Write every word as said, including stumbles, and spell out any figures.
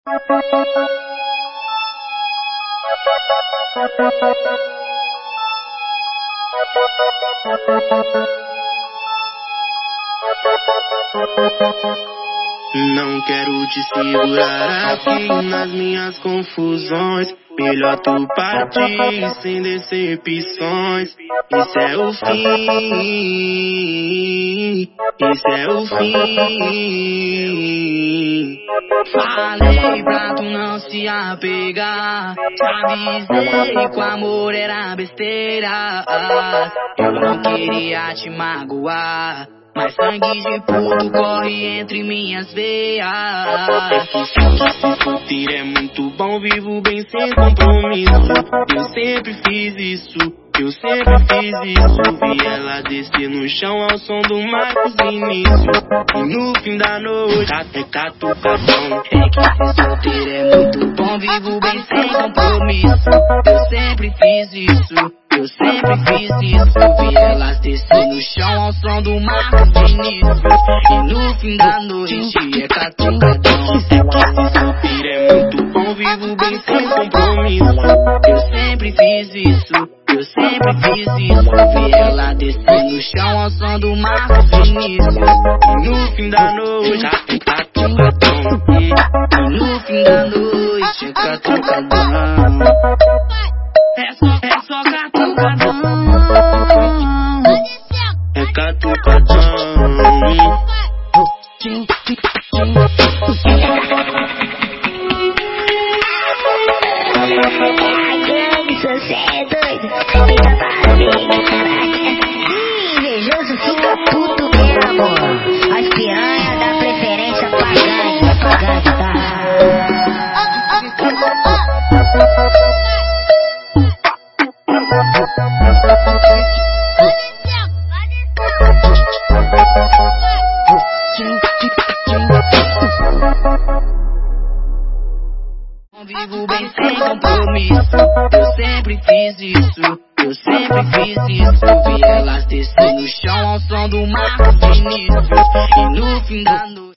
Não quero te segurar aqui nas minhas confusões. Melhor tu partir sem decepções. Isso é o fim, isso é o fim. Falei pra tu não se apegar, te avisei que o amor era besteira. Eu não queria te magoar, mas sangue de puto corre entre minhas veias. Se curtir é muito bom, vivo bem sem compromisso. Eu sempre fiz isso, eu sempre fiz isso. Vi ela descer no chão ao som do Marcos Vinícius. E no fim da noite, é catucadão. É que ser solteiro é muito bom, vivo bem sem compromisso. Eu sempre fiz isso, eu sempre fiz isso. Vi elas descer no chão ao som do Marcos Vinícius. E no fim da noite é catucadão. É que se solteiro é muito bom, vivo bem sem compromisso. Eu sempre fiz isso, eu sempre fiz isso. Vi ela descer no chão ao som do Marcos Vinícius. E no fim da noite é catucadão. E no fim da noite é catucadão. É só, é só catucadão. É catucadão. Você é doido, fica parabéns, caralho. Invejoso fica puto mesmo, amor. As piranhas dá preferência pra gangue, pra gangue, tá? Vivo bem sem compromisso. Eu sempre fiz isso, eu sempre fiz isso. Vi elas descer no chão ao som do Marcos Vinícius. E no fim da noite